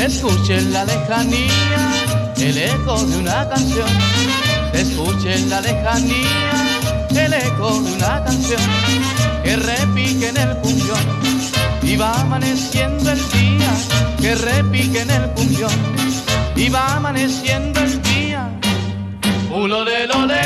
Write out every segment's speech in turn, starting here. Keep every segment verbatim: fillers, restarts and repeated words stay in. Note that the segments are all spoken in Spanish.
escuche en la lejanía el eco de una canción. Se escuche en la lejanía el eco de una canción que repique en el cumbión y va amaneciendo el día, que repique en el cumbión y va amaneciendo el día. Ulolelolé,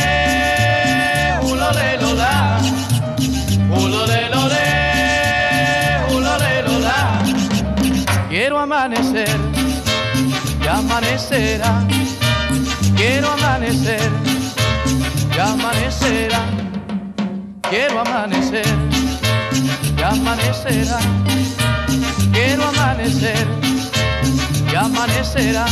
ulolelolá, ulolelolé, ulolelolá. Quiero amanecer y amanecerá. Quiero amanecer y amanecerá. Quiero amanecer y amanecerá. Quiero amanecer y amanecerá.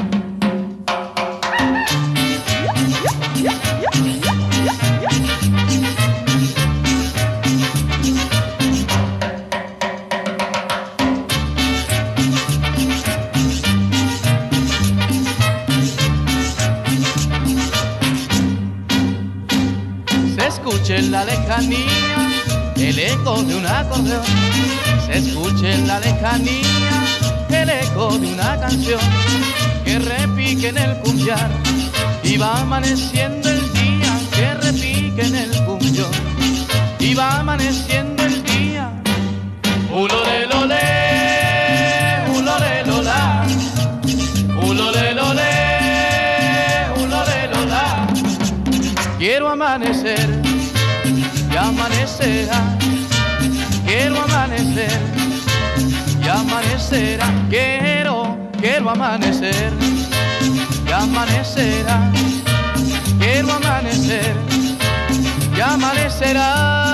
Se escuche en la lejanía el eco de un acordeón. Se escuche en la lejanía el eco de una canción que repique en el cumbiar y va amaneciendo el día, que repique en el cumbión y va amaneciendo el día. Ulolelolé, ulolelolá, ulolelolé, ulolelolá. Quiero amanecer y amanecerá. Quiero amanecer y amanecerá. Quiero, quiero amanecer y amanecerá. Quiero amanecer y amanecerá.